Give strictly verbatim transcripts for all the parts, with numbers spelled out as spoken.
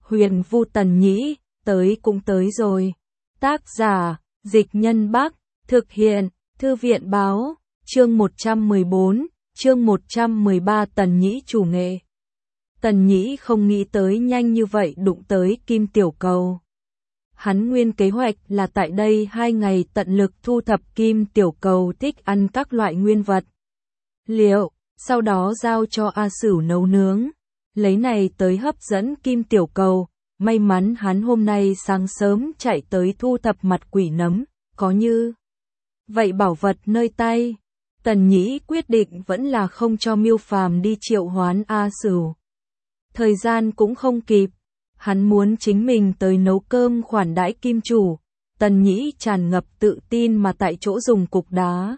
Huyền Vu Tần Nhĩ, tới cũng tới rồi. Tác giả, Dịch Nhân Bắc, thực hiện, Thư viện Báo, chương một trăm mười bốn, chương một trăm mười ba Tần Nhĩ chủ nghệ. Tần Nhĩ không nghĩ tới nhanh như vậy đụng tới Kim Tiểu Cầu. Hắn nguyên kế hoạch là tại đây hai ngày tận lực thu thập Kim Tiểu Cầu thích ăn các loại nguyên vật liệu, sau đó giao cho A Sửu nấu nướng, lấy này tới hấp dẫn Kim Tiểu Cầu. May mắn hắn hôm nay sáng sớm chạy tới thu thập mặt quỷ nấm, có như vậy bảo vật nơi tay. Tần Nhĩ quyết định vẫn là không cho Miêu Phàm đi triệu hoán A Sửu. Thời gian cũng không kịp, hắn muốn chính mình tới nấu cơm khoản đãi Kim chủ. Tần Nhĩ tràn ngập tự tin mà tại chỗ dùng cục đá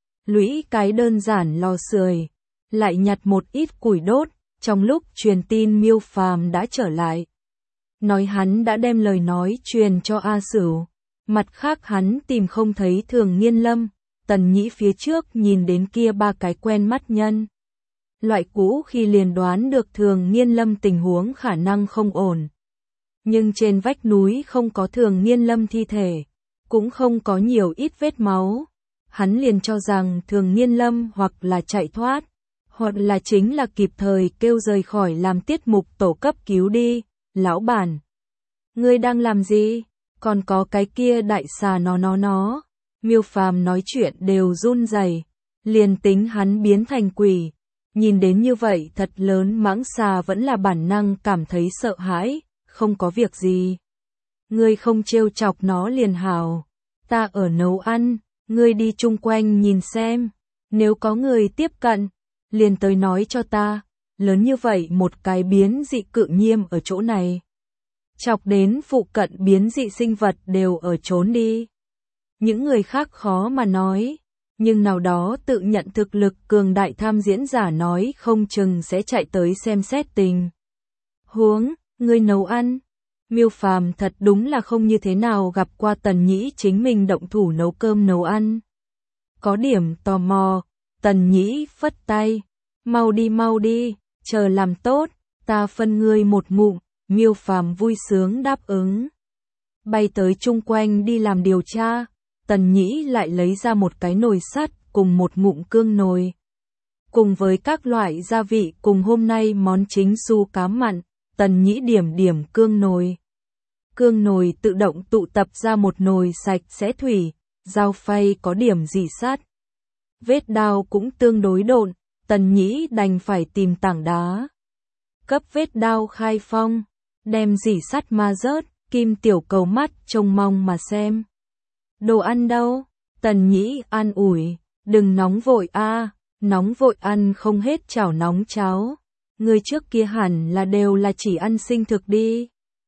lũy cái đơn giản lò sưởi, lại nhặt một ít củi đốt. Trong lúc truyền tin Miêu Phàm đã trở lại, nói hắn đã đem lời nói truyền cho A Sửu. Mặt khác hắn tìm không thấy Thường Nghiên Lâm. Tần Nhĩ phía trước nhìn đến kia ba cái quen mắt nhân loại cũ khi liền đoán được Thường Nghiên Lâm tình huống khả năng không ổn. Nhưng trên vách núi không có Thường Nghiên Lâm thi thể, cũng không có nhiều ít vết máu. Hắn liền cho rằng Thường Nghiên Lâm hoặc là chạy thoát, hoặc là chính là kịp thời kêu rời khỏi làm tiết mục tổ cấp cứu đi. Lão bản, ngươi đang làm gì? Còn có cái kia đại xà nó nó nó. Miêu Phàm nói chuyện đều run rẩy, liền tính hắn biến thành quỷ, nhìn đến như vậy thật lớn mãng xà vẫn là bản năng cảm thấy sợ hãi. Không có việc gì, ngươi không trêu chọc nó liền hảo. Ta ở nấu ăn, ngươi đi chung quanh nhìn xem, nếu có người tiếp cận, liền tới nói cho ta. Lớn như vậy một cái biến dị cự nhiêm ở chỗ này, chọc đến phụ cận biến dị sinh vật đều ở trốn đi. Những người khác khó mà nói, nhưng nào đó tự nhận thực lực cường đại tham diễn giả nói không chừng sẽ chạy tới xem xét tình huống. Ngươi nấu ăn? Miêu Phàm thật đúng là không như thế nào gặp qua Tần Nhĩ chính mình động thủ nấu cơm nấu ăn. Có điểm tò mò. Tần Nhĩ phất tay, mau đi mau đi, chờ làm tốt, ta phân ngươi một ngụm. Miêu Phàm vui sướng đáp ứng, bay tới chung quanh đi làm điều tra. Tần Nhĩ lại lấy ra một cái nồi sắt cùng một ngụm cương nồi, cùng với các loại gia vị cùng hôm nay món chính su cá mặn. Tần Nhĩ điểm điểm cương nồi, cương nồi tự động tụ tập ra một nồi sạch sẽ thủy. Dao phay có điểm rỉ sắt, vết đao cũng tương đối độn. Tần Nhĩ đành phải tìm tảng đá, cấp vết đao khai phong, đem rỉ sắt ma rớt. Kim Tiểu Cầu mắt trông mong mà xem. Đồ ăn đâu? Tần Nhĩ an ủi, đừng nóng vội a, nóng vội ăn không hết chảo nóng cháo. Người trước kia hẳn là đều là chỉ ăn sinh thực đi.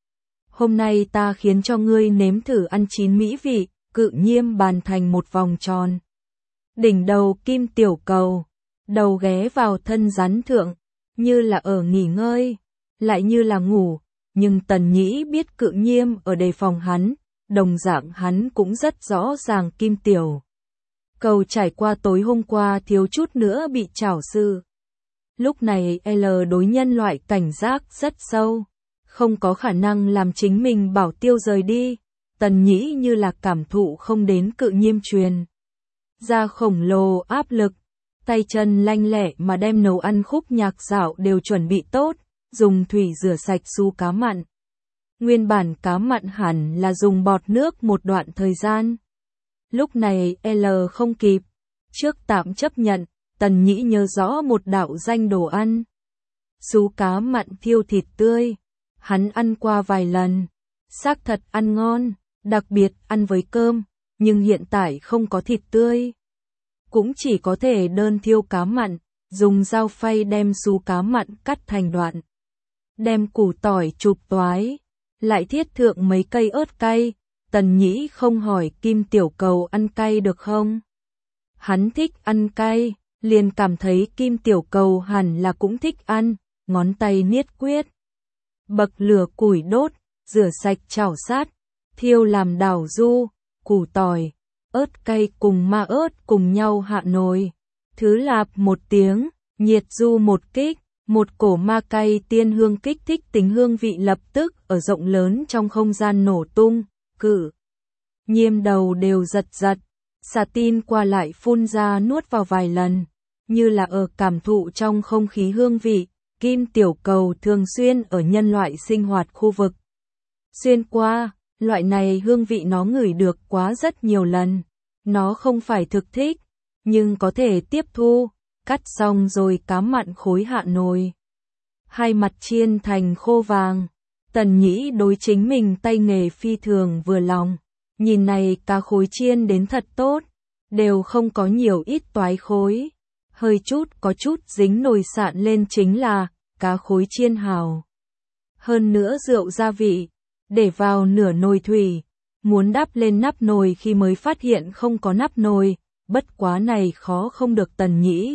Hôm nay ta khiến cho ngươi nếm thử ăn chín mỹ vị. Cự nhiêm bàn thành một vòng tròn, đỉnh đầu Kim Tiểu Cầu, đầu ghé vào thân rắn thượng, như là ở nghỉ ngơi, lại như là ngủ. Nhưng Tần Nhĩ biết cự nhiêm ở đề phòng hắn, đồng dạng hắn cũng rất rõ ràng Kim Tiểu Cầu trải qua tối hôm qua thiếu chút nữa bị chảo sư. Lúc này L đối nhân loại cảnh giác rất sâu, không có khả năng làm chính mình bảo tiêu rời đi. Tần Nhĩ như là cảm thụ không đến cự nhiêm truyền ra khổng lồ áp lực, tay chân lanh lẹ mà đem nấu ăn khúc nhạc dạo đều chuẩn bị tốt, dùng thủy rửa sạch su cá mặn. Nguyên bản cá mặn hẳn là dùng bọt nước một đoạn thời gian. Lúc này L không kịp, trước tạm chấp nhận. Tần Nhĩ nhớ rõ một đạo danh đồ ăn, su cá mặn thiêu thịt tươi. Hắn ăn qua vài lần, xác thật ăn ngon, đặc biệt ăn với cơm, nhưng hiện tại không có thịt tươi, cũng chỉ có thể đơn thiêu cá mặn, dùng dao phay đem su cá mặn cắt thành đoạn, đem củ tỏi chụp toái, lại thiết thượng mấy cây ớt cay. Tần Nhĩ không hỏi Kim Tiểu Cầu ăn cay được không, hắn thích ăn cay, liền cảm thấy Kim Tiểu Cầu hẳn là cũng thích ăn. Ngón tay niết quyết, bậc lửa củi đốt, rửa sạch chảo sát, thiêu làm đảo du, củ tỏi, ớt cay cùng ma ớt cùng nhau hạ nồi. Thứ lạp một tiếng, nhiệt du một kích, Một cổ ma cay tiên hương kích thích tính hương vị lập tức ở rộng lớn trong không gian nổ tung, Cự Nhiêm đầu đều giật giật, xà tin qua lại phun ra nuốt vào vài lần, như là ở cảm thụ trong không khí hương vị. Kim tiểu cầu thường xuyên ở nhân loại sinh hoạt khu vực xuyên qua, loại này hương vị nó ngửi được quá rất nhiều lần. Nó không phải thực thích, nhưng có thể tiếp thu, cắt xong rồi cám mặn khối hạ nồi. Hai mặt chiên thành khô vàng, Tần Nhĩ đối chính mình tay nghề phi thường vừa lòng. Nhìn này cá khối chiên đến thật tốt, đều không có nhiều ít toái khối. Hơi chút có chút dính nồi sạn lên chính là cá khối chiên hào. Hơn nữa rượu gia vị, để vào nửa nồi thủy, muốn đắp lên nắp nồi khi mới phát hiện không có nắp nồi, bất quá này khó không được Tần Nhĩ.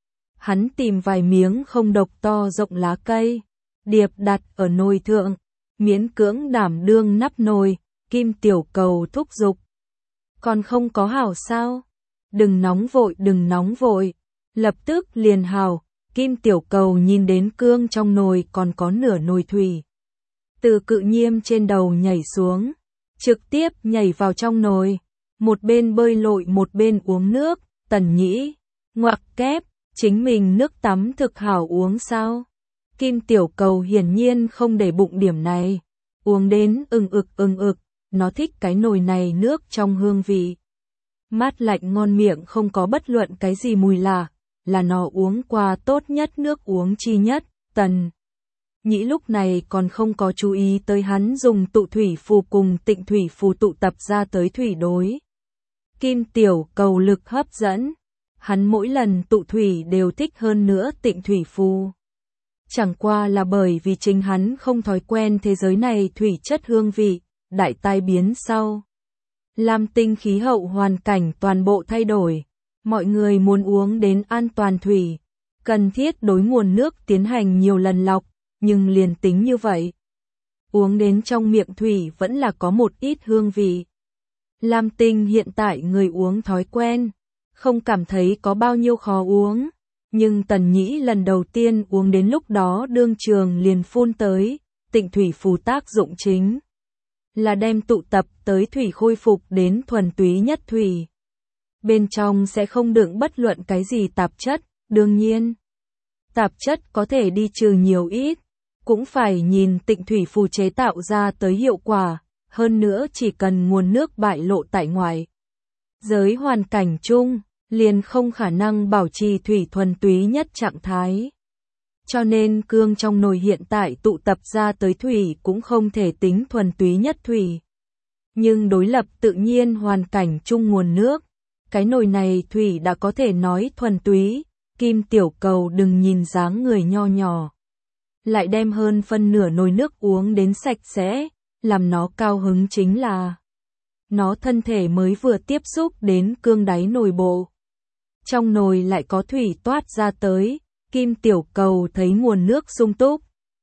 Hắn tìm vài miếng không độc to rộng lá cây, điệp đặt ở nồi thượng, miễn cưỡng đảm đương nắp nồi. Kim tiểu cầu thúc giục. Còn không có hảo sao? Đừng nóng vội, đừng nóng vội. Lập tức liền hảo. Kim tiểu cầu nhìn đến cương trong nồi còn có nửa nồi thủy. Từ Cự Nhiêm trên đầu nhảy xuống, trực tiếp nhảy vào trong nồi. Một bên bơi lội một bên uống nước. Tần Nhĩ, ngoặc kép, chính mình nước tắm thực hảo uống sao? Kim tiểu cầu hiển nhiên không để bụng điểm này. Uống đến ưng ực ưng ực. Nó thích cái nồi này nước trong hương vị. Mát lạnh ngon miệng không có bất luận cái gì mùi lạ, là nó uống qua tốt nhất nước uống chi nhất. Tần Nhĩ lúc này còn không có chú ý tới hắn dùng tụ thủy phù cùng tịnh thủy phù tụ tập ra tới thủy đối. Kim tiểu cầu lực hấp dẫn, hắn mỗi lần tụ thủy đều thích hơn nữa tịnh thủy phù. Chẳng qua là bởi vì chính hắn không thói quen thế giới này thủy chất hương vị. Đại tai biến sau, Lam Tinh khí hậu hoàn cảnh toàn bộ thay đổi, mọi người muốn uống đến an toàn thủy, cần thiết đối nguồn nước tiến hành nhiều lần lọc, nhưng liền tính như vậy, uống đến trong miệng thủy vẫn là có một ít hương vị. Lam Tinh hiện tại người uống thói quen, không cảm thấy có bao nhiêu khó uống, nhưng Tần Nhĩ lần đầu tiên uống đến lúc đó đương trường liền phun tới. Tịnh thủy phù tác dụng chính là đem tụ tập tới thủy khôi phục đến thuần túy nhất thủy. Bên trong sẽ không đựng bất luận cái gì tạp chất, đương nhiên. Tạp chất có thể đi trừ nhiều ít, cũng phải nhìn tịnh thủy phù chế tạo ra tới hiệu quả, hơn nữa chỉ cần nguồn nước bại lộ tại ngoài giới hoàn cảnh chung, liền không khả năng bảo trì thủy thuần túy nhất trạng thái. Cho nên cương trong nồi hiện tại tụ tập ra tới thủy cũng không thể tính thuần túy nhất thủy. Nhưng đối lập tự nhiên hoàn cảnh chung nguồn nước, cái nồi này thủy đã có thể nói thuần túy. Kim tiểu cầu đừng nhìn dáng người nho nhỏ, lại đem hơn phân nửa nồi nước uống đến sạch sẽ, làm nó cao hứng chính là nó thân thể mới vừa tiếp xúc đến cương đáy nồi bộ. Trong nồi lại có thủy toát ra tới. Kim tiểu cầu thấy nguồn nước sung túc,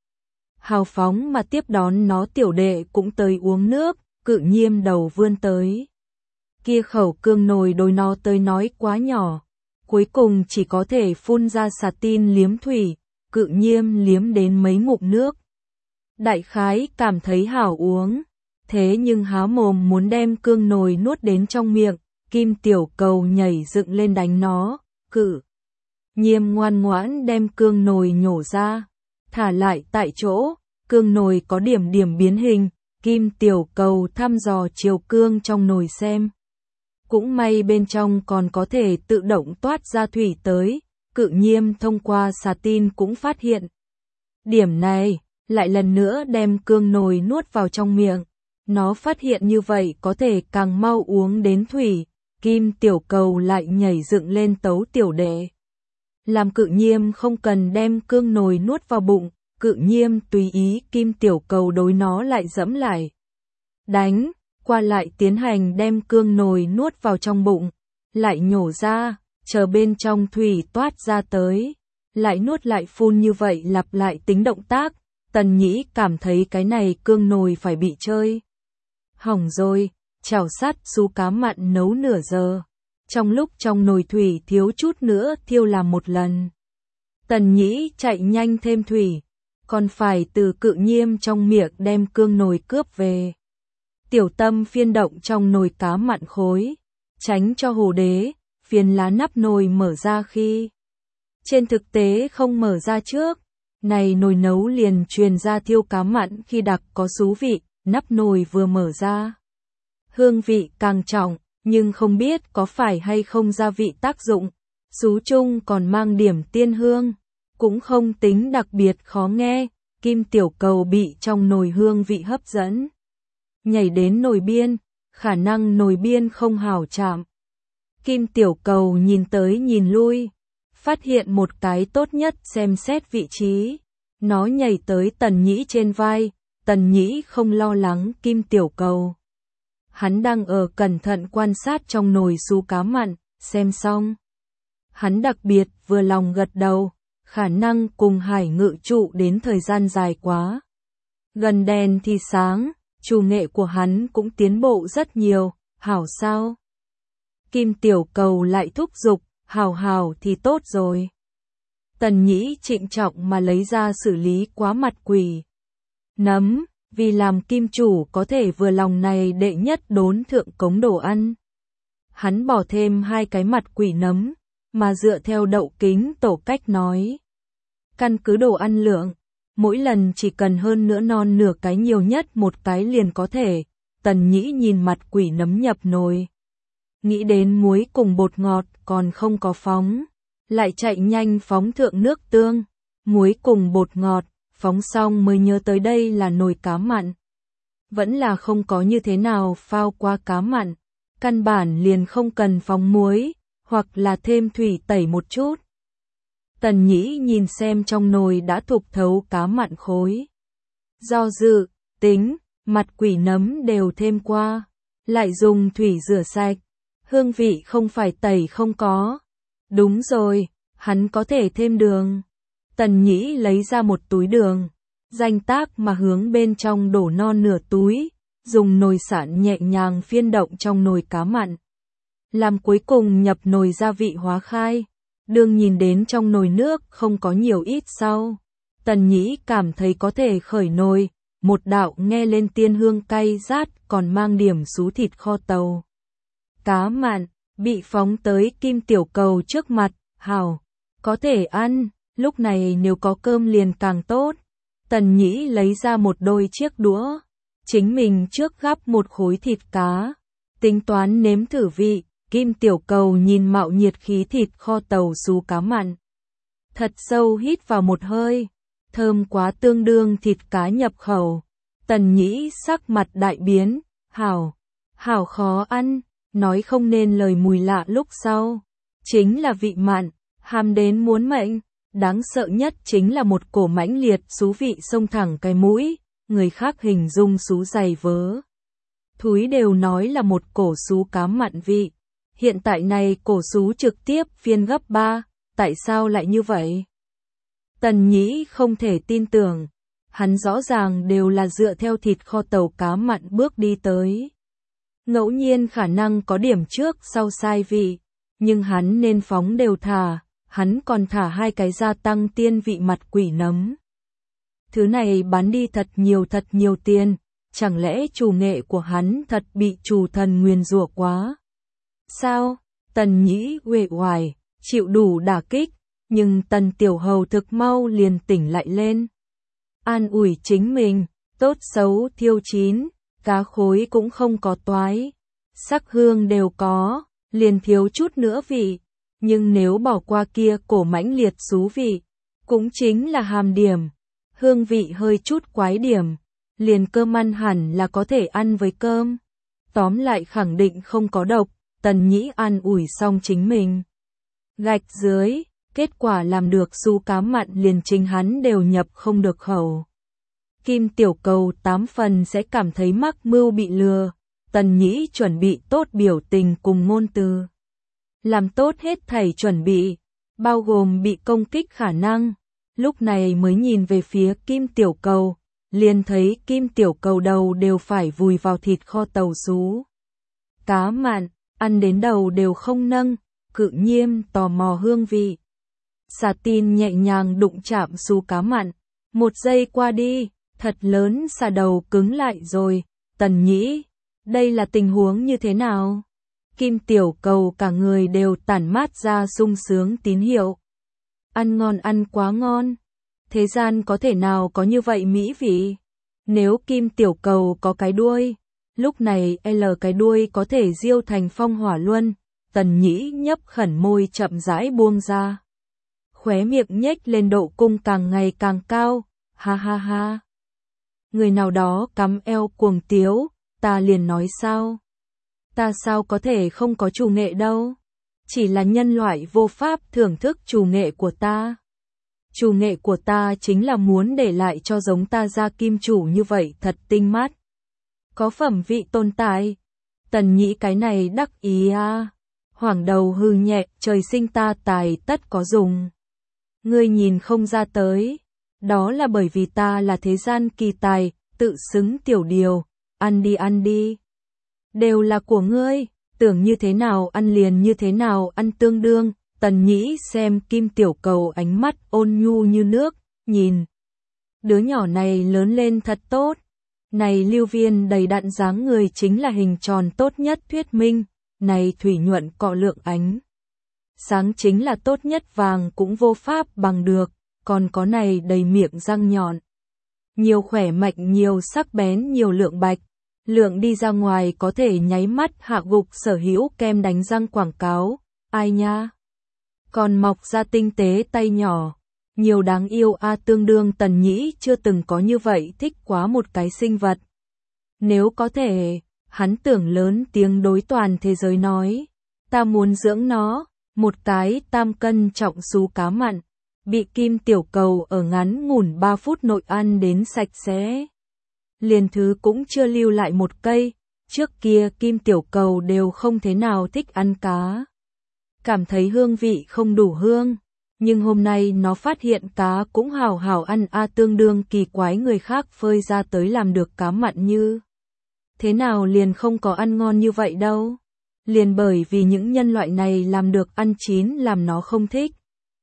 hào phóng mà tiếp đón nó. Tiểu đệ cũng tới uống nước. Cự Nhiêm đầu vươn tới, kia khẩu cương nồi đối nó tới nói quá nhỏ, cuối cùng chỉ có thể phun ra xà tin liếm thủy. Cự Nhiêm liếm đến mấy ngụm nước, đại khái cảm thấy hảo uống, thế nhưng há mồm muốn đem cương nồi nuốt đến trong miệng. Kim tiểu cầu nhảy dựng lên đánh nó. Cự Nhiêm ngoan ngoãn đem cương nồi nhổ ra, thả lại tại chỗ. Cương nồi có điểm điểm biến hình, Kim tiểu cầu thăm dò chiều cương trong nồi xem. Cũng may bên trong còn có thể tự động toát ra thủy tới. Cự Nhiêm thông qua xà tin cũng phát hiện điểm này, lại lần nữa đem cương nồi nuốt vào trong miệng. Nó phát hiện như vậy có thể càng mau uống đến thủy. Kim tiểu cầu lại nhảy dựng lên tấu tiểu đệ, làm Cự Nhiêm không cần đem cương nồi nuốt vào bụng. Cự Nhiêm tùy ý. Kim tiểu cầu đối nó lại dẫm lại, đánh, qua lại tiến hành đem cương nồi nuốt vào trong bụng, lại nhổ ra, chờ bên trong thủy toát ra tới, lại nuốt lại phun, như vậy lặp lại tính động tác. Tần Nhĩ cảm thấy cái này cương nồi phải bị chơi hỏng rồi. Chảo sắt sú cá mặn nấu nửa giờ, trong lúc trong nồi thủy thiếu chút nữa thiêu làm một lần. Tần Nhĩ chạy nhanh thêm thủy, còn phải từ Cự Nhiêm trong miệng đem cương nồi cướp về. Tiểu Tâm phiên động trong nồi cá mặn khối, tránh cho Hồ Đế, phiền lá nắp nồi mở ra khi trên thực tế không mở ra trước. Này nồi nấu liền truyền ra thiêu cá mặn khi đặc có xú vị, nắp nồi vừa mở ra. Hương vị càng trọng, nhưng không biết có phải hay không gia vị tác dụng, xú chung còn mang điểm tiên hương, cũng không tính đặc biệt khó nghe. Kim Tiểu Cầu bị trong nồi hương vị hấp dẫn, nhảy đến nồi biên, khả năng nồi biên không hảo chạm. Kim Tiểu Cầu nhìn tới nhìn lui, phát hiện một cái tốt nhất xem xét vị trí. Nó nhảy tới Tần Nhĩ trên vai, Tần Nhĩ không lo lắng Kim Tiểu Cầu. Hắn đang ở cẩn thận quan sát trong nồi su cá mặn, xem xong. Hắn đặc biệt vừa lòng gật đầu, khả năng cùng Hải Ngự trụ đến thời gian dài quá. Gần đèn thì sáng, chủ nghệ của hắn cũng tiến bộ rất nhiều, hảo sao? Kim Tiểu Cầu lại thúc giục, hảo hảo thì tốt rồi. Tần Nhĩ trịnh trọng mà lấy ra xử lý quá mặt quỷ nấm, vì làm kim chủ có thể vừa lòng này đệ nhất đốn thượng cống đồ ăn. Hắn bỏ thêm hai cái mặt quỷ nấm, mà dựa theo Đậu Kính Tổ cách nói. Căn cứ đồ ăn lượng, mỗi lần chỉ cần hơn nữa non nửa cái, nhiều nhất một cái liền có thể. Tần Nhĩ nhìn mặt quỷ nấm nhập nồi, nghĩ đến muối cùng bột ngọt còn không có phóng, lại chạy nhanh phóng thượng nước tương, muối cùng bột ngọt, phóng xong mới nhớ tới đây là nồi cá mặn. Vẫn là không có như thế nào phao qua cá mặn, căn bản liền không cần phóng muối, hoặc là thêm thủy tẩy một chút. Tần Nhĩ nhìn xem trong nồi đã thục thấu cá mặn khối. Do dự, tính, mặt quỷ nấm đều thêm qua, lại dùng thủy rửa sạch. Hương vị không phải tẩy không có. Đúng rồi, hắn có thể thêm đường. Tần Nhĩ lấy ra một túi đường, danh tác mà hướng bên trong đổ non nửa túi, dùng nồi sạn nhẹ nhàng phiên động trong nồi cá mặn. Làm cuối cùng nhập nồi gia vị hóa khai. Đường nhìn đến trong nồi nước không có nhiều ít sau. Tần Nhĩ cảm thấy có thể khởi nồi, một đạo nghe lên tiên hương cay rát còn mang điểm xú thịt kho tàu. Cá mặn, bị phóng tới Kim Tiểu Cầu trước mặt, hảo, có thể ăn, lúc này nếu có cơm liền càng tốt. Tần Nhĩ lấy ra một đôi chiếc đũa, chính mình trước gắp một khối thịt cá, tính toán nếm thử vị. Kim Tiểu Cầu nhìn mạo nhiệt khí thịt kho tàu xú cá mặn, thật sâu hít vào một hơi, thơm quá, tương đương thịt cá nhập khẩu. Tần Nhĩ sắc mặt đại biến, hảo, hảo khó ăn, nói không nên lời mùi lạ lúc sau. Chính là vị mặn, hàm đến muốn mệnh, đáng sợ nhất chính là một cổ mãnh liệt xú vị xông thẳng cái mũi, người khác hình dung xú dày vớ. Thúi đều nói là một cổ xú cá mặn vị. Hiện tại này cổ xú trực tiếp phiên gấp ba, tại sao lại như vậy? Tần Nhĩ không thể tin tưởng, hắn rõ ràng đều là dựa theo thịt kho tàu cá mặn bước đi tới. Ngẫu nhiên khả năng có điểm trước sau sai vị, nhưng hắn nên phóng đều thả, hắn còn thả hai cái gia tăng tiên vị mặt quỷ nấm. Thứ này bán đi thật nhiều thật nhiều tiền, chẳng lẽ chủ nghệ của hắn thật bị chủ thần nguyền rủa quá? Sao? Tần Nhĩ uể oải, chịu đủ đả kích, nhưng Tần Tiểu Hầu thực mau liền tỉnh lại lên. An ủi chính mình, tốt xấu thiêu chín, cá khối cũng không có toái, sắc hương đều có, liền thiếu chút nữa vị, nhưng nếu bỏ qua kia cổ mãnh liệt xú vị, cũng chính là hàm điểm, hương vị hơi chút quái điểm, liền cơm ăn hẳn là có thể ăn với cơm. Tóm lại khẳng định không có độc. Tần Nhĩ an ủi xong chính mình. Gạch dưới, kết quả làm được su cá mặn liền chính hắn đều nhập không được khẩu. Kim Tiểu Cầu tám phần sẽ cảm thấy mắc mưu bị lừa. Tần Nhĩ chuẩn bị tốt biểu tình cùng ngôn từ. Làm tốt hết thảy chuẩn bị, bao gồm bị công kích khả năng. Lúc này mới nhìn về phía Kim Tiểu Cầu, liền thấy Kim Tiểu Cầu đầu đều phải vùi vào thịt kho tàu xú cá mặn. Ăn đến đầu đều không nâng, Cự Nhiêm tò mò hương vị. Xà tin nhẹ nhàng đụng chạm xù cá mặn. Một giây qua đi, thật lớn xà đầu cứng lại rồi. Tần Nhĩ, đây là tình huống như thế nào? Kim Tiểu Cầu cả người đều tản mát ra sung sướng tín hiệu. Ăn ngon, ăn quá ngon. Thế gian có thể nào có như vậy mỹ vị? Nếu Kim Tiểu Cầu có cái đuôi, lúc này L cái đuôi có thể diêu thành phong hỏa luân. Tần Nhĩ nhấp khẩn môi chậm rãi buông ra. Khóe miệng nhếch lên độ cung càng ngày càng cao. Ha ha ha. Người nào đó cắm eo cuồng tiếu, ta liền nói sao? Ta sao có thể không có chủ nghệ đâu? Chỉ là nhân loại vô pháp thưởng thức chủ nghệ của ta. Chủ nghệ của ta chính là muốn để lại cho giống ta ra kim chủ như vậy thật tinh mắt. Có phẩm vị tồn tại. Tần Nhĩ cái này đắc ý à. Hoảng đầu hư nhẹ, trời sinh ta tài tất có dùng. Ngươi nhìn không ra tới. Đó là bởi vì ta là thế gian kỳ tài, tự xứng tiểu điều. Ăn đi ăn đi. Đều là của ngươi, tưởng như thế nào ăn liền như thế nào ăn tương đương. Tần Nhĩ xem Kim Tiểu Cầu ánh mắt ôn nhu như nước, nhìn. Đứa nhỏ này lớn lên thật tốt. Này lưu viên đầy đặn dáng người chính là hình tròn tốt nhất thuyết minh. Này thủy nhuận cọ lượng ánh sáng chính là tốt nhất, vàng cũng vô pháp bằng được. Còn có này đầy miệng răng nhọn. Nhiều khỏe mạnh, nhiều sắc bén, nhiều lượng bạch. Lượng đi ra ngoài có thể nháy mắt hạ gục sở hữu kem đánh răng quảng cáo. Ai nha? Còn mọc ra tinh tế tay nhỏ. Nhiều đáng yêu a à, tương đương Tần Nhĩ chưa từng có như vậy thích quá một cái sinh vật. Nếu có thể, hắn tưởng lớn tiếng đối toàn thế giới nói. Ta muốn dưỡng nó, một cái tam cân trọng xú cá mặn. Bị Kim Tiểu Cầu ở ngắn ngủn ba phút nội ăn đến sạch sẽ. Liền thứ cũng chưa lưu lại một cây. Trước kia Kim Tiểu Cầu đều không thế nào thích ăn cá. Cảm thấy hương vị không đủ hương. Nhưng hôm nay nó phát hiện cá cũng hào hào ăn a à, tương đương kỳ quái người khác phơi ra tới làm được cá mặn như. Thế nào liền không có ăn ngon như vậy đâu. Liền bởi vì những nhân loại này làm được ăn chín làm nó không thích.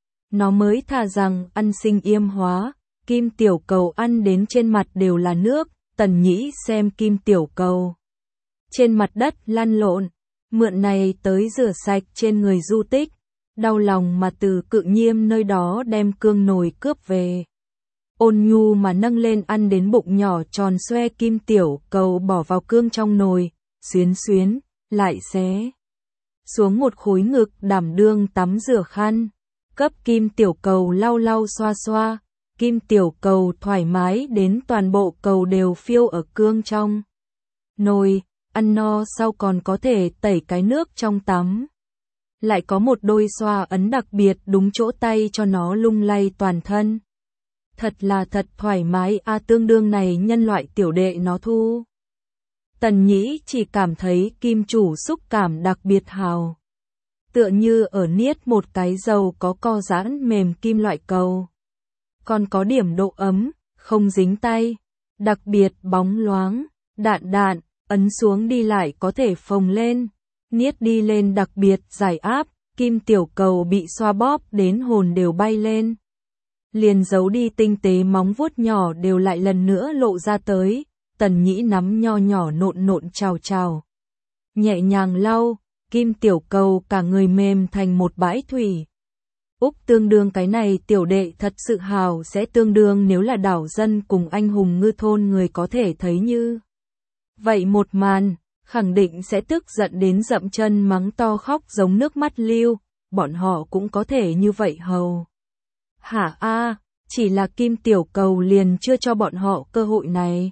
Nó mới thà rằng ăn sinh yêm hóa. Kim Tiểu Cầu ăn đến trên mặt đều là nước. Tần Nhĩ xem Kim Tiểu Cầu trên mặt đất lăn lộn, mượn này tới rửa sạch trên người du tích, đau lòng mà từ Cự Nhiêm nơi đó đem cương nồi cướp về. Ôn nhu mà nâng lên ăn đến bụng nhỏ tròn xoe. Kim Tiểu Cầu bỏ vào cương trong nồi, xuyến xuyến, lại xé xuống một khối ngực, đảm đương tắm rửa khăn, cấp Kim Tiểu Cầu lau lau xoa xoa. Kim Tiểu Cầu thoải mái đến toàn bộ cầu đều phiêu ở cương trong nồi, ăn no sau còn có thể tẩy cái nước trong tắm. Lại có một đôi xoa ấn đặc biệt đúng chỗ tay cho nó lung lay toàn thân. Thật là thật thoải mái a à, tương đương này nhân loại tiểu đệ nó thu. Tần Nhĩ chỉ cảm thấy kim chủ xúc cảm đặc biệt hào. Tựa như ở niết một cái dầu có co giãn mềm kim loại cầu. Còn có điểm độ ấm, không dính tay, đặc biệt bóng loáng, đạn đạn, ấn xuống đi lại có thể phồng lên, niết đi lên đặc biệt giải áp. Kim Tiểu Cầu bị xoa bóp đến hồn đều bay lên. Liền giấu đi tinh tế móng vuốt nhỏ đều lại lần nữa lộ ra tới. Tần Nhĩ nắm nho nhỏ nộn nộn trào trào, nhẹ nhàng lau. Kim Tiểu Cầu cả người mềm thành một bãi thủy. Úc tương đương cái này tiểu đệ thật sự hào sẽ tương đương nếu là đảo dân cùng anh hùng ngư thôn người có thể thấy như. Vậy một màn, khẳng định sẽ tức giận đến dậm chân mắng to khóc giống nước mắt lưu, bọn họ cũng có thể như vậy hầu. Hả a, chỉ là Kim Tiểu Cầu liền chưa cho bọn họ cơ hội này.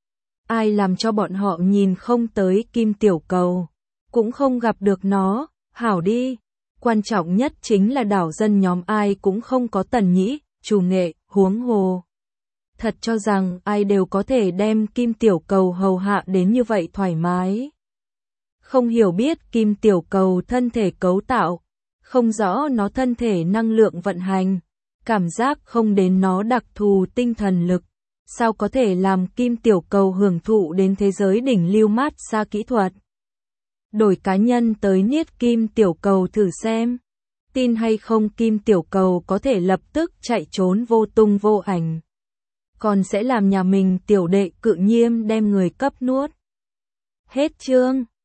Ai làm cho bọn họ nhìn không tới Kim Tiểu Cầu, cũng không gặp được nó, hảo đi. Quan trọng nhất chính là đảo dân nhóm ai cũng không có Tần Nhĩ, chủ nghệ, huống hồ. Thật cho rằng ai đều có thể đem Kim Tiểu Cầu hầu hạ đến như vậy thoải mái. Không hiểu biết Kim Tiểu Cầu thân thể cấu tạo, không rõ nó thân thể năng lượng vận hành, cảm giác không đến nó đặc thù tinh thần lực. Sao có thể làm Kim Tiểu Cầu hưởng thụ đến thế giới đỉnh lưu mát xa kỹ thuật? Đổi cá nhân tới niết Kim Tiểu Cầu thử xem. tin hay không Kim Tiểu Cầu có thể lập tức chạy trốn vô tung vô ảnh. Còn sẽ làm nhà mình tiểu đệ Cự Nhiêm đem người cấp nuốt. Hết chương.